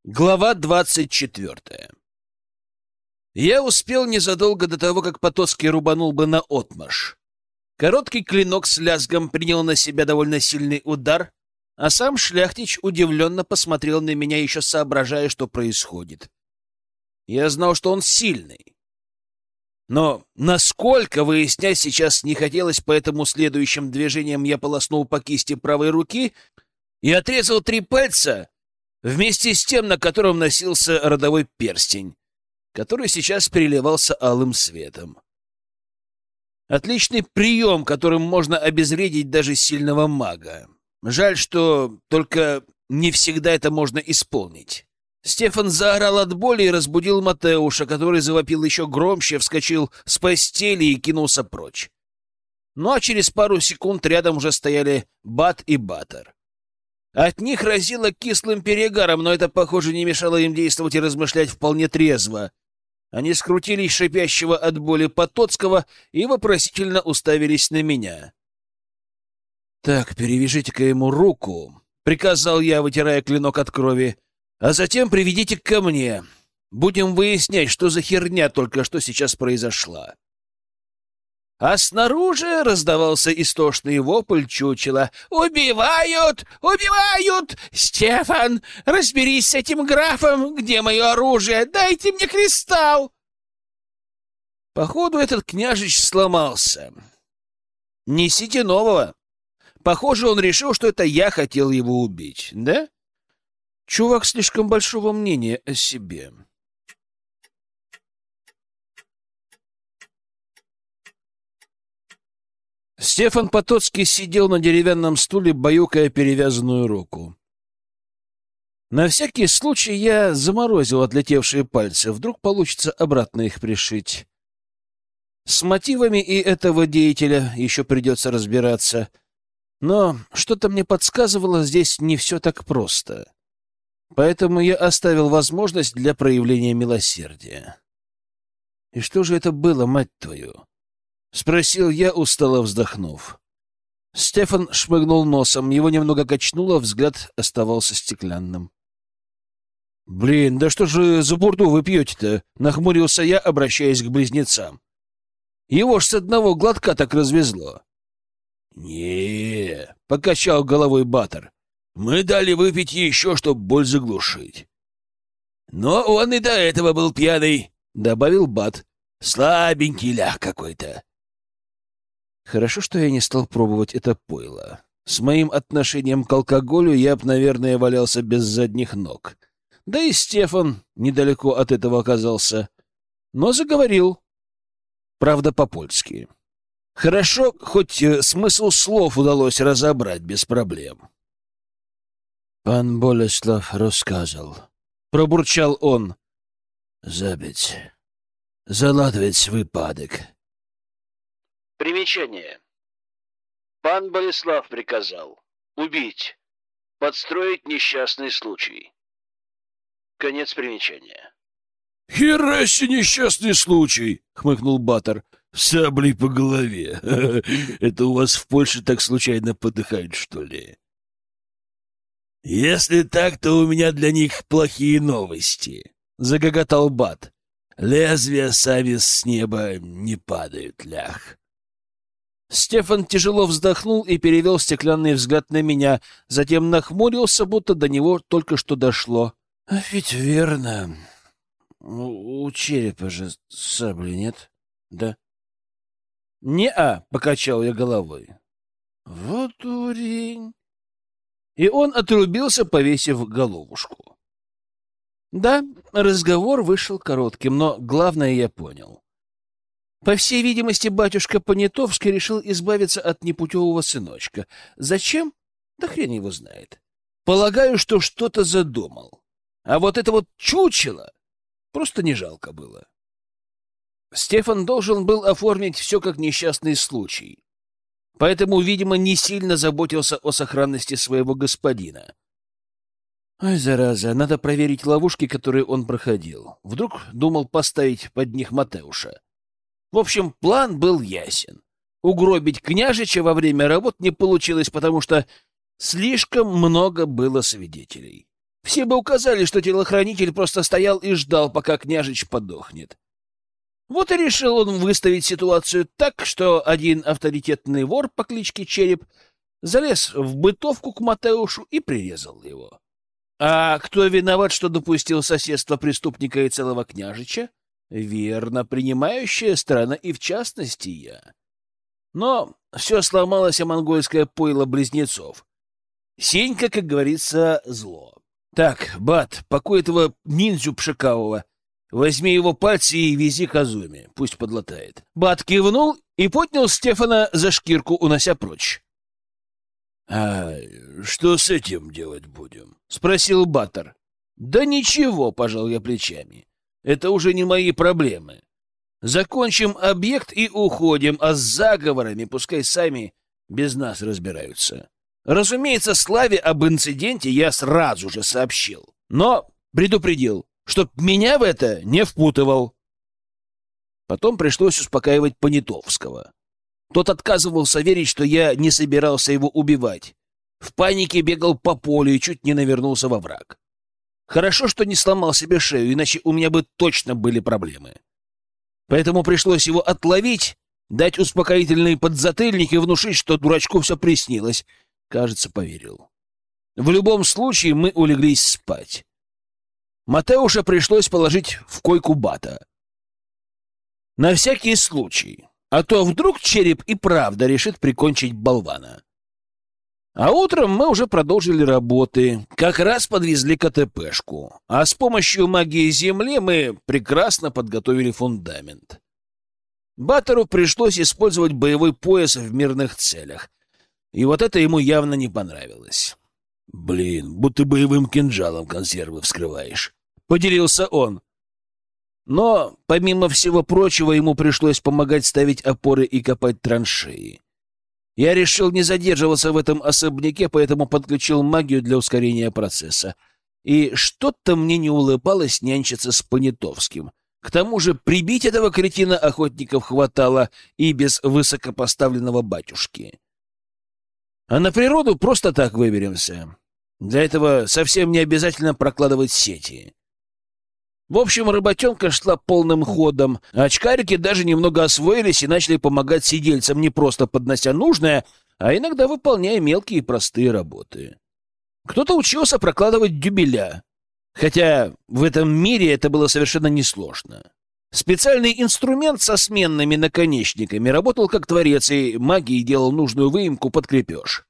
Глава 24. Я успел незадолго до того, как Потоцкий рубанул бы наотмашь. Короткий клинок с лязгом принял на себя довольно сильный удар, а сам Шляхтич удивленно посмотрел на меня, еще соображая, что происходит. Я знал, что он сильный. Но насколько выяснять сейчас не хотелось, поэтому следующим движением я полоснул по кисти правой руки и отрезал 3 пальца, вместе с тем, на котором носился родовой перстень, который сейчас переливался алым светом. Отличный прием, которым можно обезвредить даже сильного мага. Жаль, что только не всегда это можно исполнить. Стефан заорал от боли и разбудил Матеуша, который завопил еще громче, вскочил с постели и кинулся прочь. Ну а через пару секунд рядом уже стояли Бат и Батор. От них разило кислым перегаром, но это, похоже, не мешало им действовать и размышлять вполне трезво. Они скрутились шипящего от боли Потоцкого и вопросительно уставились на меня. — Так, перевяжите-ка ему руку, — приказал я, вытирая клинок от крови, — а затем приведите ко мне. Будем выяснять, что за херня только что сейчас произошла. А снаружи раздавался истошный вопль чучела. «Убивают! Убивают! Стефан, разберись с этим графом! Где мое оружие? Дайте мне кристалл!» Походу, этот княжич сломался. Несите нового. Похоже, он решил, что это я хотел его убить, да? Чувак слишком большого мнения о себе. Стефан Потоцкий сидел на деревянном стуле, баюкая перевязанную руку. На всякий случай я заморозил отлетевшие пальцы. Вдруг получится обратно их пришить. С мотивами и этого деятеля еще придется разбираться. Но что-то мне подсказывало, здесь не все так просто. Поэтому я оставил возможность для проявления милосердия. И что же это было, мать твою? — спросил я, устало вздохнув. Стефан шмыгнул носом, его немного качнуло, взгляд оставался стеклянным. — Блин, да что же за бурду вы пьете-то? — нахмурился я, обращаясь к близнецам. Его ж с одного глотка так развезло. — Не, — покачал головой Батор. — Мы дали выпить еще, чтоб боль заглушить. — Но он и до этого был пьяный, — добавил Бат. — Слабенький лях какой-то. Хорошо, что я не стал пробовать это пойло. С моим отношением к алкоголю я б, наверное, валялся без задних ног. Да и Стефан недалеко от этого оказался. Но заговорил. Правда, по-польски. Хорошо, хоть смысл слов удалось разобрать без проблем. «Пан Болеслав рассказал», — пробурчал он. «Забить. Заладывать выпадок». Примечание. Пан Болеслав приказал убить, подстроить несчастный случай. Конец примечания. — Хера себе несчастный случай! — хмыкнул Батор. — Саблей по голове. Это у вас в Польше так случайно подыхают, что ли? — Если так, то у меня для них плохие новости, — загоготал Бат. — Лезвия сами с неба не падают, лях. Стефан тяжело вздохнул и перевел стеклянный взгляд на меня, затем нахмурился, будто до него только что дошло. — А ведь верно. У черепа же сабли нет, да? — Не-а, — покачал я головой. — Вот дурень. И он отрубился, повесив головушку. Да, разговор вышел коротким, но главное я понял. По всей видимости, батюшка Понятовский решил избавиться от непутевого сыночка. Зачем? Да хрен его знает. Полагаю, что что-то задумал. А вот это вот чучело просто не жалко было. Стефан должен был оформить все как несчастный случай. Поэтому, видимо, не сильно заботился о сохранности своего господина. Ой, зараза, надо проверить ловушки, которые он проходил. Вдруг думал поставить под них Матеуша. В общем, план был ясен. Угробить княжича во время работ не получилось, потому что слишком много было свидетелей. Все бы указали, что телохранитель просто стоял и ждал, пока княжич подохнет. Вот и решил он выставить ситуацию так, что один авторитетный вор по кличке Череп залез в бытовку к Матеушу и прирезал его. А кто виноват, что допустил соседство преступника и целого княжича? Верно, принимающая сторона, и в частности я. Но все сломалось о монгольское пойло близнецов. Сенька, как говорится, зло. Так, Бат, пакуй этого ниндзю пшикавого. Возьми его пальцы и вези к Азуме, пусть подлатает. Бат кивнул и поднял Стефана за шкирку, унося прочь. — А что с этим делать будем? — спросил Баттер. — Да ничего, — пожал я плечами. — Это уже не мои проблемы. Закончим объект и уходим, а с заговорами пускай сами без нас разбираются. Разумеется, Славе об инциденте я сразу же сообщил, но предупредил, чтоб меня в это не впутывал. Потом пришлось успокаивать Понятовского. Тот отказывался верить, что я не собирался его убивать. В панике бегал по полю и чуть не навернулся во враг. Хорошо, что не сломал себе шею, иначе у меня бы точно были проблемы. Поэтому пришлось его отловить, дать успокоительный подзатыльник и внушить, что дурачку все приснилось. Кажется, поверил. В любом случае мы улеглись спать. Матеуша пришлось положить в койку Бата. На всякий случай, а то вдруг Череп и правда решит прикончить болвана. А утром мы уже продолжили работы, как раз подвезли КТПшку, а с помощью магии Земли мы прекрасно подготовили фундамент. Баттеру пришлось использовать боевой пояс в мирных целях, и вот это ему явно не понравилось. «Блин, будто боевым кинжалом консервы вскрываешь», — поделился он. Но, помимо всего прочего, ему пришлось помогать ставить опоры и копать траншеи. Я решил не задерживаться в этом особняке, поэтому подключил магию для ускорения процесса. И что-то мне не улыбалось нянчиться с Понятовским. К тому же прибить этого кретина охотников хватало и без высокопоставленного батюшки. А на природу просто так выберемся. Для этого совсем не обязательно прокладывать сети. В общем, работенка шла полным ходом. Очкарики даже немного освоились и начали помогать сидельцам, не просто поднося нужное, а иногда выполняя мелкие и простые работы. Кто-то учился прокладывать дюбеля, хотя в этом мире это было совершенно несложно. Специальный инструмент со сменными наконечниками работал как творец, и магией делал нужную выемку под крепеж.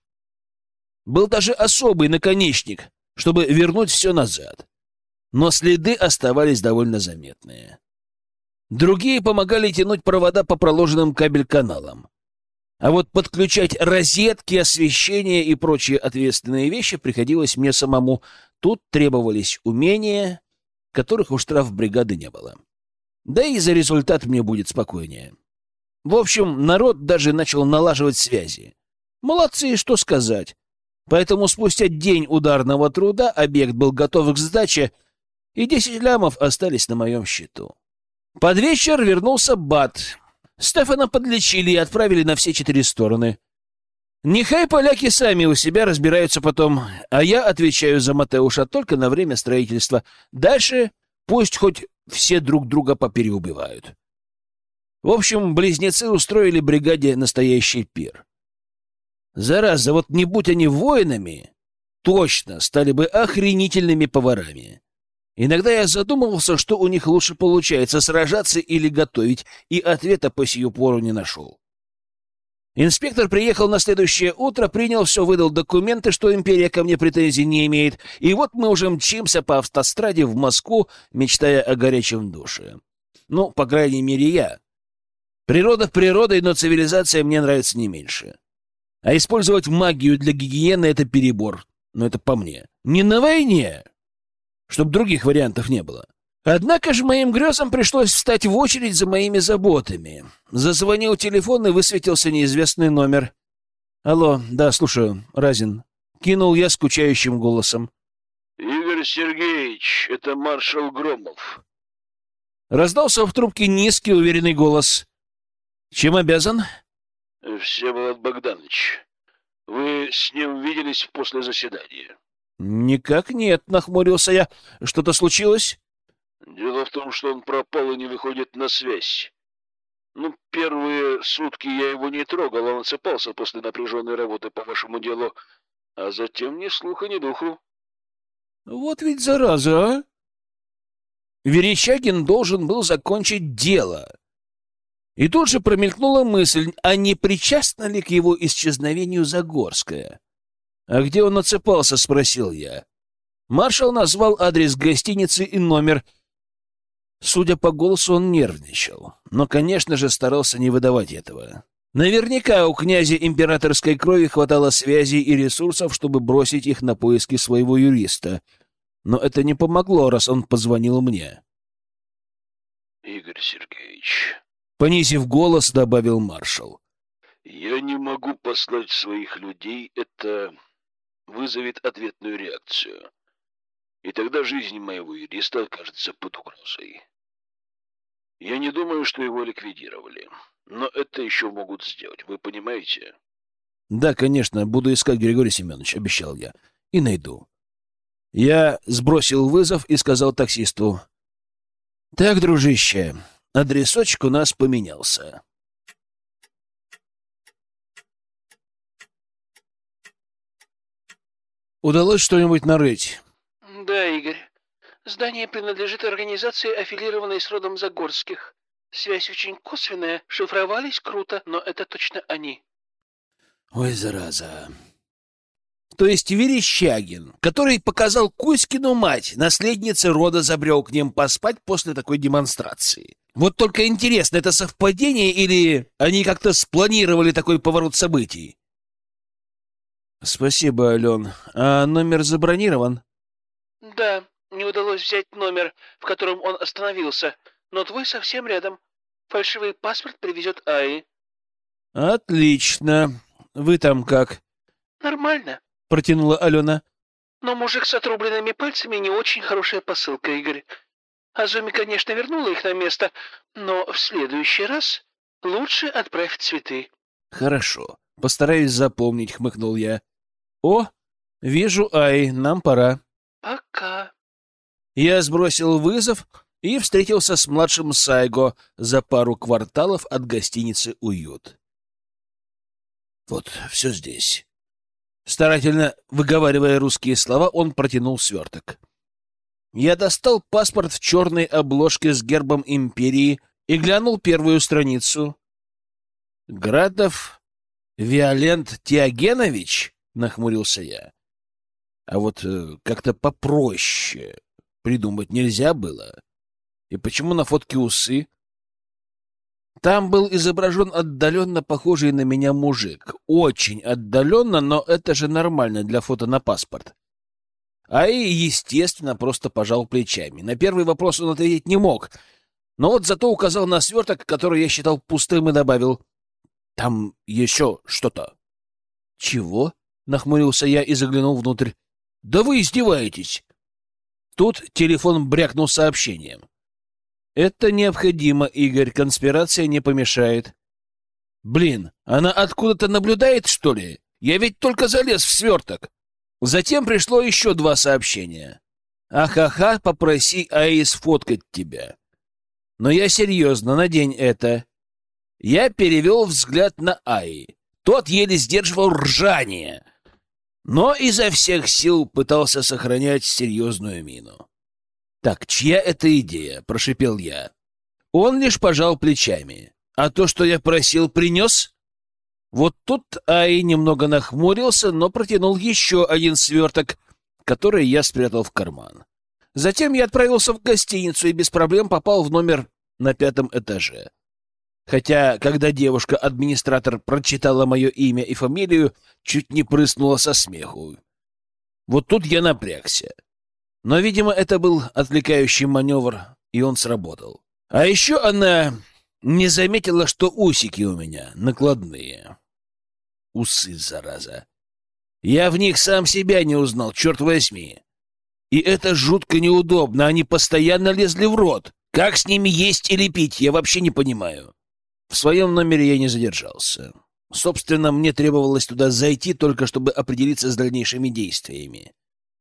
Был даже особый наконечник, чтобы вернуть все назад. Но следы оставались довольно заметные. Другие помогали тянуть провода по проложенным кабель-каналам. А вот подключать розетки, освещение и прочие ответственные вещи приходилось мне самому. Тут требовались умения, которых у штрафбригады не было. Да и за результат мне будет спокойнее. В общем, народ даже начал налаживать связи. Молодцы, что сказать. Поэтому спустя день ударного труда объект был готов к сдаче, и 10 лямов остались на моем счету. Под вечер вернулся Бат. Стефана подлечили и отправили на все 4 стороны. Нехай поляки сами у себя разбираются потом, а я отвечаю за Матеуша только на время строительства. Дальше пусть хоть все друг друга попереубивают. В общем, близнецы устроили бригаде настоящий пир. Зараза, вот не будь они воинами, точно стали бы охренительными поварами. Иногда я задумывался, что у них лучше получается, сражаться или готовить, и ответа по сию пору не нашел. Инспектор приехал на следующее утро, принял все, выдал документы, что империя ко мне претензий не имеет, и вот мы уже мчимся по автостраде в Москву, мечтая о горячем душе. Ну, по крайней мере, я. Природа природой, но цивилизация мне нравится не меньше. А использовать магию для гигиены — это перебор. Но это по мне. Не на войне, чтобы других вариантов не было. Однако же моим грезам пришлось встать в очередь за моими заботами. Зазвонил телефон, и высветился неизвестный номер. «Алло, да, слушаю, Разин». Кинул я скучающим голосом. «Игорь Сергеевич, это маршал Громов». Раздался в трубке низкий, уверенный голос. «Чем обязан?» «Всеволод Богданович, вы с ним виделись после заседания?» Никак нет, нахмурился я. Что-то случилось? Дело в том, что он пропал и не выходит на связь. Ну, первые сутки я его не трогал, он отсыпался после напряженной работы по вашему делу, а затем ни слуха, ни духу. Вот ведь зараза, а! Верещагин должен был закончить дело. И тут же промелькнула мысль, а не причастна ли к его исчезновению Загорская? «А где он отсыпался?» — спросил я. Маршал назвал адрес гостиницы и номер. Судя по голосу, он нервничал, но, конечно же, старался не выдавать этого. Наверняка у князя императорской крови хватало связей и ресурсов, чтобы бросить их на поиски своего юриста. Но это не помогло, раз он позвонил мне. Игорь Сергеевич, Понизив голос, добавил маршал. Я не могу послать своих людей, это вызовет ответную реакцию. И тогда жизнь моего юриста окажется под угрозой. Я не думаю, что его ликвидировали, но это еще могут сделать, вы понимаете? Да, конечно, буду искать, Григорий Семенович, обещал я. И найду. Я сбросил вызов и сказал таксисту. Так, дружище, адресочек у нас поменялся. Удалось что-нибудь нарыть? Да, Игорь. Здание принадлежит организации, аффилированной с родом Загорских. Связь очень косвенная, шифровались круто, но это точно они. Ой, зараза. То есть Верещагин, который показал Кузькину мать, наследнице рода, забрел к ним поспать после такой демонстрации. Вот только интересно, это совпадение или они как-то спланировали такой поворот событий? Спасибо, Ален. А номер забронирован? Да, не удалось взять номер, в котором он остановился, но твой совсем рядом. Фальшивый паспорт привезет Аи. Отлично. Вы там как? Нормально. Протянула Алена. Но мужик с отрубленными пальцами не очень хорошая посылка, Игорь. Азуми, конечно, вернула их на место, но в следующий раз лучше отправь цветы. Хорошо. Постараюсь запомнить, хмыкнул я. О, вижу Аи, нам пора. Пока. Я сбросил вызов и встретился с младшим Сайго за пару кварталов от гостиницы «Уют». Вот, все здесь. Старательно выговаривая русские слова, он протянул сверток. Я достал паспорт в черной обложке с гербом империи и глянул первую страницу. «Градов Виолент Теогенович?» — нахмурился я. А вот как-то попроще придумать нельзя было. И почему на фотке усы? Там был изображен отдаленно похожий на меня мужик. Очень отдаленно, но это же нормально для фото на паспорт. А и, естественно, просто пожал плечами. На первый вопрос он ответить не мог. Но вот зато указал на сверток, который я считал пустым, и добавил: «Там еще что-то». «Чего?» — нахмурился я и заглянул внутрь. «Да вы издеваетесь!» Тут телефон брякнул сообщением. «Это необходимо, Игорь, конспирация не помешает». «Блин, она откуда-то наблюдает, что ли? Я ведь только залез в сверток». Затем пришло еще 2 сообщения. «Ахаха, попроси Аи сфоткать тебя». «Но я серьезно, надень это». Я перевел взгляд на Аи. Тот еле сдерживал ржание, но изо всех сил пытался сохранять серьезную мину. «Так, чья это идея?» — прошипел я. Он лишь пожал плечами. «А то, что я просил, принес?» Вот тут Аи немного нахмурился, но протянул еще один сверток, который я спрятал в карман. Затем я отправился в гостиницу и без проблем попал в номер на 5-м этаже. Хотя, когда девушка-администратор прочитала мое имя и фамилию, чуть не прыснула со смеху. Вот тут я напрягся. Но, видимо, это был отвлекающий маневр, и он сработал. А еще она не заметила, что усики у меня накладные. Усы, зараза. Я в них сам себя не узнал, черт возьми. И это жутко неудобно, они постоянно лезли в рот. Как с ними есть или пить, я вообще не понимаю. В своем номере я не задержался. Собственно, мне требовалось туда зайти, только чтобы определиться с дальнейшими действиями.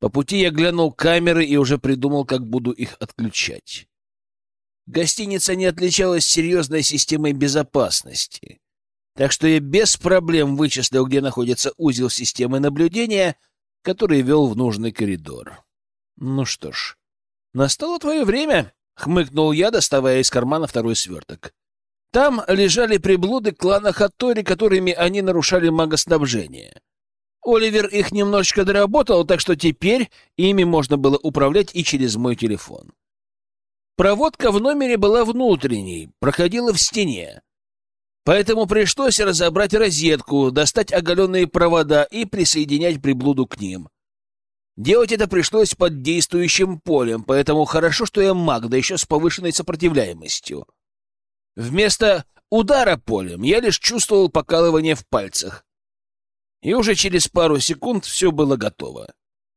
По пути я глянул камеры и уже придумал, как буду их отключать. Гостиница не отличалась серьезной системой безопасности, так что я без проблем вычислил, где находится узел системы наблюдения, который вел в нужный коридор. Ну что ж, настало твое время, — хмыкнул я, доставая из кармана второй сверток. Там лежали приблуды клана Хаттори, которыми они нарушали магоснабжение. Оливер их немножечко доработал, так что теперь ими можно было управлять и через мой телефон. Проводка в номере была внутренней, проходила в стене. Поэтому пришлось разобрать розетку, достать оголенные провода и присоединять приблуду к ним. Делать это пришлось под действующим полем, поэтому хорошо, что я маг, да еще с повышенной сопротивляемостью. Вместо удара полем я лишь чувствовал покалывание в пальцах. И уже через пару секунд все было готово.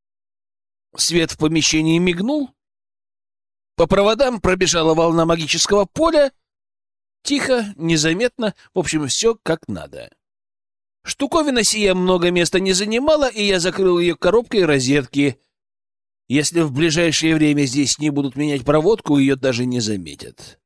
Свет в помещении мигнул. По проводам пробежала волна магического поля. Тихо, незаметно, в общем, все как надо. Штуковина сия много места не занимала, и я закрыл ее коробкой розетки. Если в ближайшее время здесь не будут менять проводку, ее даже не заметят.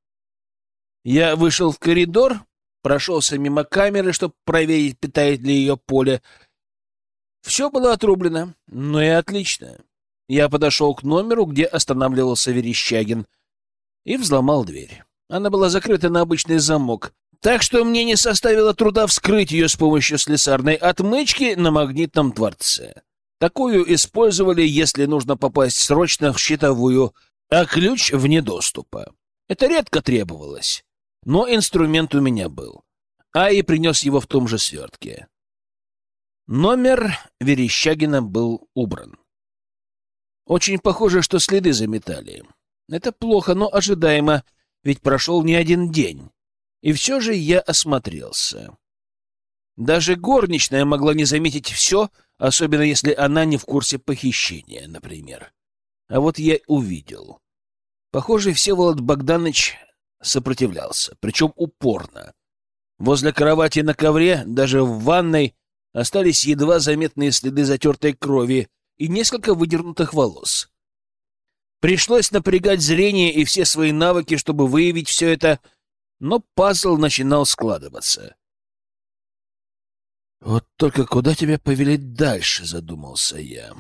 Я вышел в коридор, прошелся мимо камеры, чтобы проверить, питает ли ее поле. Все было отрублено, ну и отлично. Я подошел к номеру, где останавливался Верещагин, и взломал дверь. Она была закрыта на обычный замок, так что мне не составило труда вскрыть ее с помощью слесарной отмычки на магнитном творце. Такую использовали, если нужно попасть срочно в щитовую, а ключ вне доступа. Это редко требовалось, но инструмент у меня был, а и принес его в том же свертке. Номер Верещагина был убран. Очень похоже, что следы заметали. Это плохо, но ожидаемо, ведь прошел не один день. И все же я осмотрелся. Даже горничная могла не заметить все, особенно если она не в курсе похищения, например. А вот я увидел. Похоже, Всеволод Богданович сопротивлялся, причем упорно. Возле кровати на ковре, даже в ванной, остались едва заметные следы затертой крови и несколько выдернутых волос. Пришлось напрягать зрение и все свои навыки, чтобы выявить все это, но пазл начинал складываться. «Вот только куда тебя повели дальше?» — задумался я.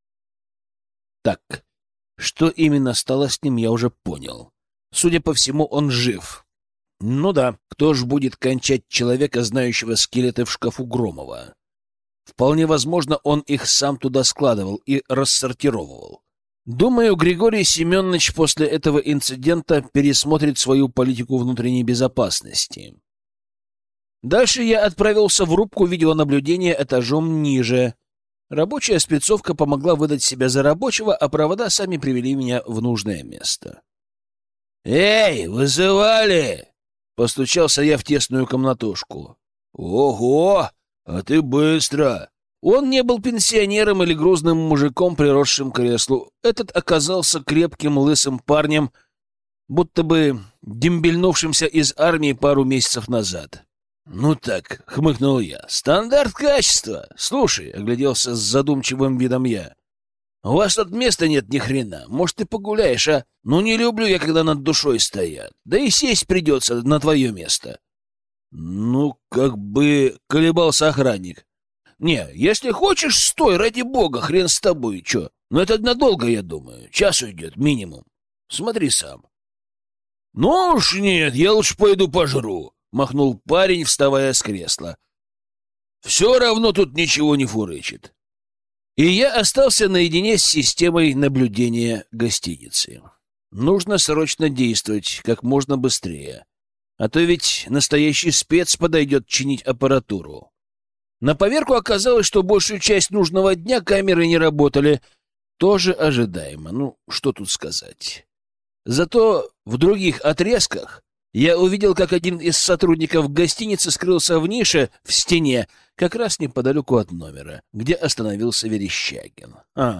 Так, что именно стало с ним, я уже понял. Судя по всему, он жив. Ну да, кто ж будет кончать человека, знающего скелеты в шкафу Громова? Вполне возможно, он их сам туда складывал и рассортировывал. Думаю, Григорий Семенович после этого инцидента пересмотрит свою политику внутренней безопасности. Дальше я отправился в рубку видеонаблюдения этажом ниже. Рабочая спецовка помогла выдать себя за рабочего, а провода сами привели меня в нужное место. «Эй, вызывали!» — постучался я в тесную комнатушку. «Ого! А ты быстро!» Он не был пенсионером или грузным мужиком, приросшим к креслу. Этот оказался крепким лысым парнем, будто бы дембельнувшимся из армии пару месяцев назад. «Ну так», — хмыкнул я, — «стандарт качества. Слушай», — огляделся с задумчивым видом я, — «у вас тут места нет ни хрена. Может, ты погуляешь, а? Ну, не люблю я, когда над душой стоят. Да и сесть придется на твое место». «Ну, как бы...» — колебался охранник. «Не, если хочешь, стой, ради бога, хрен с тобой, чё. Но это надолго, я думаю. Час уйдет, минимум. Смотри сам». «Ну уж нет, я лучше пойду пожру», — махнул парень, вставая с кресла. «Все равно тут ничего не фурычит». И я остался наедине с системой наблюдения гостиницы. Нужно срочно действовать, как можно быстрее. А то ведь настоящий спец подойдет чинить аппаратуру. На поверку оказалось, что большую часть нужного дня камеры не работали. Тоже ожидаемо. Ну, что тут сказать. Зато в других отрезках я увидел, как один из сотрудников гостиницы скрылся в нише в стене, как раз неподалеку от номера, где остановился Верещагин.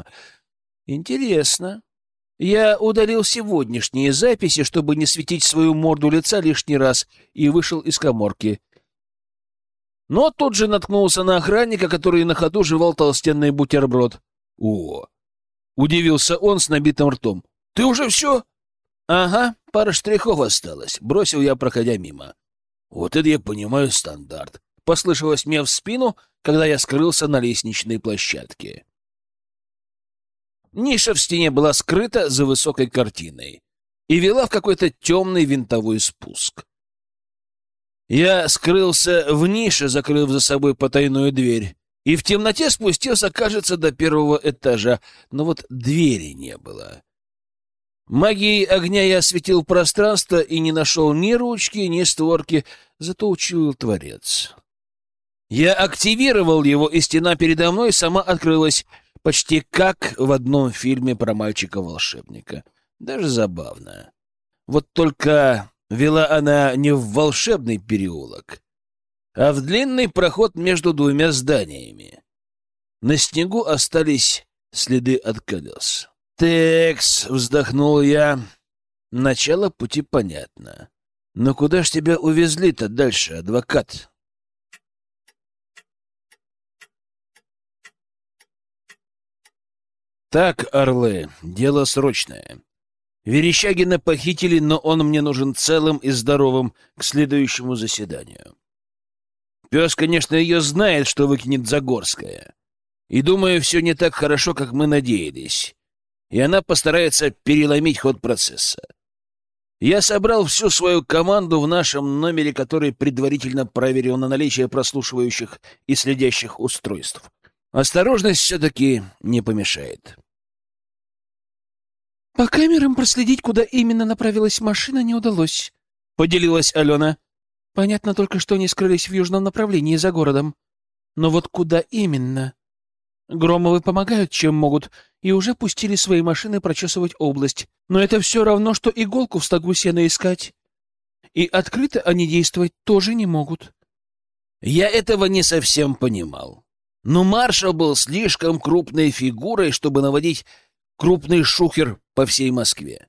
Интересно. Я удалил сегодняшние записи, чтобы не светить свою морду лица лишний раз, и вышел из каморки. Но тут же наткнулся на охранника, который на ходу жевал толстенный бутерброд. О, Удивился он с набитым ртом. «Ты уже все?» «Ага, пара штрихов осталось», — бросил я, проходя мимо. «Вот это я понимаю стандарт», — послышалось мне в спину, когда я скрылся на лестничной площадке. Ниша в стене была скрыта за высокой картиной и вела в какой-то темный винтовой спуск. Я скрылся в нише, закрыв за собой потайную дверь, и в темноте спустился, кажется, до первого этажа, но вот двери не было. Магией огня я осветил пространство и не нашел ни ручки, ни створки, зато учуял Творец. Я активировал его, и стена передо мной сама открылась, почти как в одном фильме про мальчика-волшебника. Даже забавно. Вот только вела она не в волшебный переулок, а в длинный проход между двумя зданиями. На снегу остались следы от колес. «Текс», — вздохнул я. «Начало пути понятно. Но куда ж тебя увезли-то дальше, адвокат?» «Так, орлы, дело срочное. Верещагина похитили, но он мне нужен целым и здоровым к следующему заседанию. Пес, конечно, ее знает, что выкинет Загорская. И, думаю, все не так хорошо, как мы надеялись. И она постарается переломить ход процесса. Я собрал всю свою команду в нашем номере, который предварительно проверил на наличие прослушивающих и следящих устройств. Осторожность все-таки не помешает». «По камерам проследить, куда именно направилась машина, не удалось», — поделилась Алена. «Понятно только, что они скрылись в южном направлении, за городом. Но вот куда именно? Громовы помогают, чем могут, и уже пустили свои машины прочесывать область. Но это все равно, что иголку в стогу сена искать. И открыто они действовать тоже не могут». Я этого не совсем понимал. Но маршал был слишком крупной фигурой, чтобы наводить крупный шухер по всей Москве.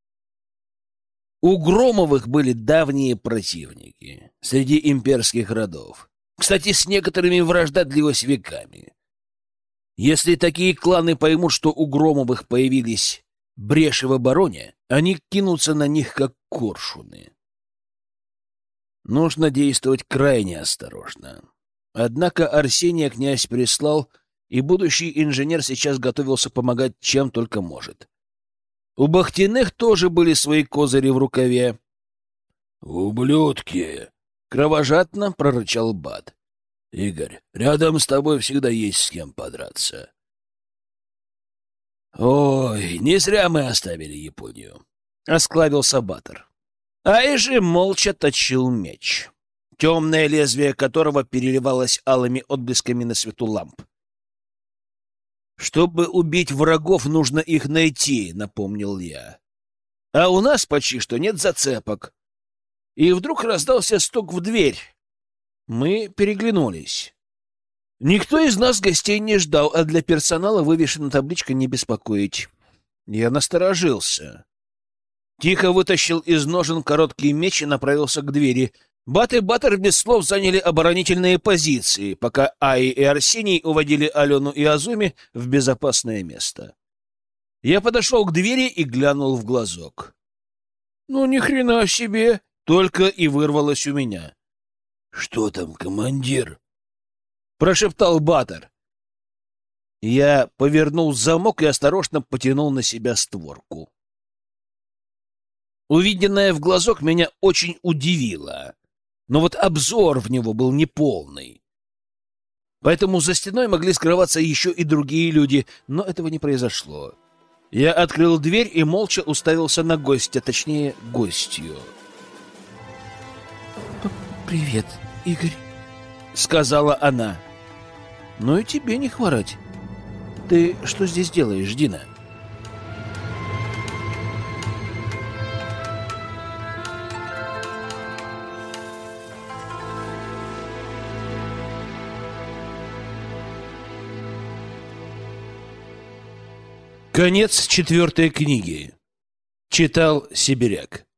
У Громовых были давние противники среди имперских родов. Кстати, с некоторыми вражда длилась веками. Если такие кланы поймут, что у Громовых появились бреши в обороне, они кинутся на них, как коршуны. Нужно действовать крайне осторожно. Однако Арсения князь прислал, и будущий инженер сейчас готовился помогать, чем только может. У Бахтиных тоже были свои козыри в рукаве. «Ублюдки!» — кровожадно прорычал Бат. «Игорь, рядом с тобой всегда есть с кем подраться». «Ой, не зря мы оставили Японию», — осклабился Батор. Айжи молча точил меч, темное лезвие которого переливалось алыми отблесками на свету ламп. «Чтобы убить врагов, нужно их найти», — напомнил я. «А у нас почти что нет зацепок». И вдруг раздался стук в дверь. Мы переглянулись. Никто из нас гостей не ждал, а для персонала вывешена табличка «Не беспокоить». Я насторожился. Тихо вытащил из ножен короткий меч и направился к двери. Бат и Батор без слов заняли оборонительные позиции, пока Аи и Арсений уводили Алену и Азуми в безопасное место. Я подошел к двери и глянул в глазок. «Ну, ни хрена себе!» — только и вырвалось у меня. «Что там, командир?» — прошептал Батор. Я повернул замок и осторожно потянул на себя створку. Увиденное в глазок меня очень удивило. Но вот обзор в него был неполный. Поэтому за стеной могли скрываться еще и другие люди, но этого не произошло. Я открыл дверь и молча уставился на гостя, точнее, гостью. «Привет, Игорь», — сказала она. «Ну и тебе не хворать. Ты что здесь делаешь, Дина?» Конец 4 книги. Читал Сибиряк.